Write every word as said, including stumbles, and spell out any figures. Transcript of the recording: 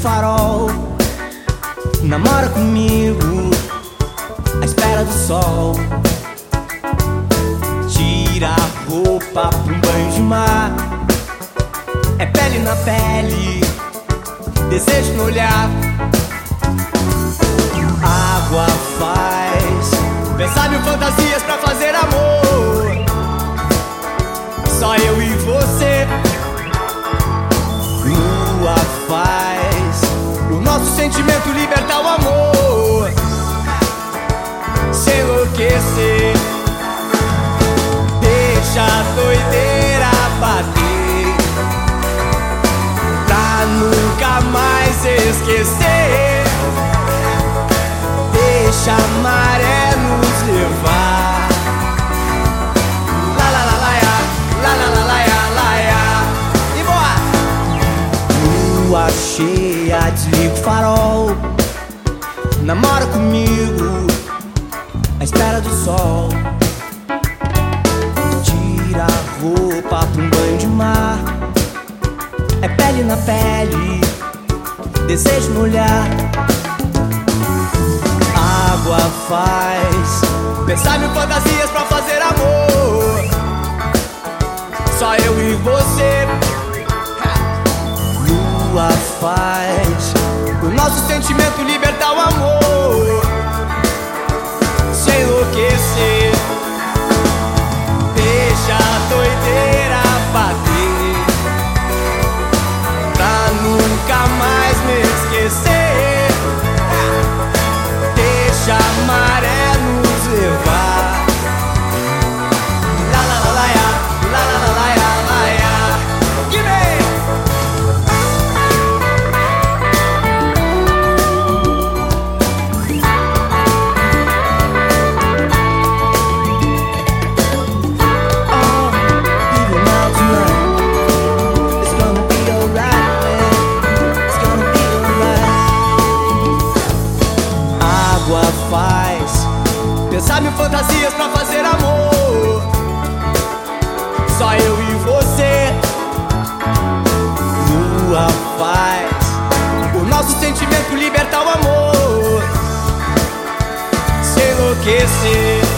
farol. Namora comigo à espera do sol. Tira a roupa pra um banho de mar. É pele na pele, desejo no olhar. Água faz pensar mil fantasias pra fazer amor. Só eu e você. Lua faz o nosso sentimento libertar o amor, se enlouquecer. Deixa a doideira bater pra nunca mais esquecer. Deixa a maré nos levar. La la la la ya, la la la la ya, la ya. E boa! Lua cheia, desliga o farol. Namora comigo à espera do sol. Tira a roupa pra um banho de mar. É pele na pele, desejo no olhar. Água faz pensar mil fantasias pra fazer amor. Só eu e você. Lua faz o nosso sentimento libertar o amor, se enlouquecer. Deixa a doideira bater pra nunca mais me esquecer. Deixa a maré nos levar. La la la la ya, la la la la ya, la ya. Give me. Oh, even now tonight, it's gonna be alright, man. It's gonna be alright. Água faz pensar mil fantasias pra fazer amor. Só eu e você. Lua faz o nosso sentimento libertar o amor, se enlouquecer.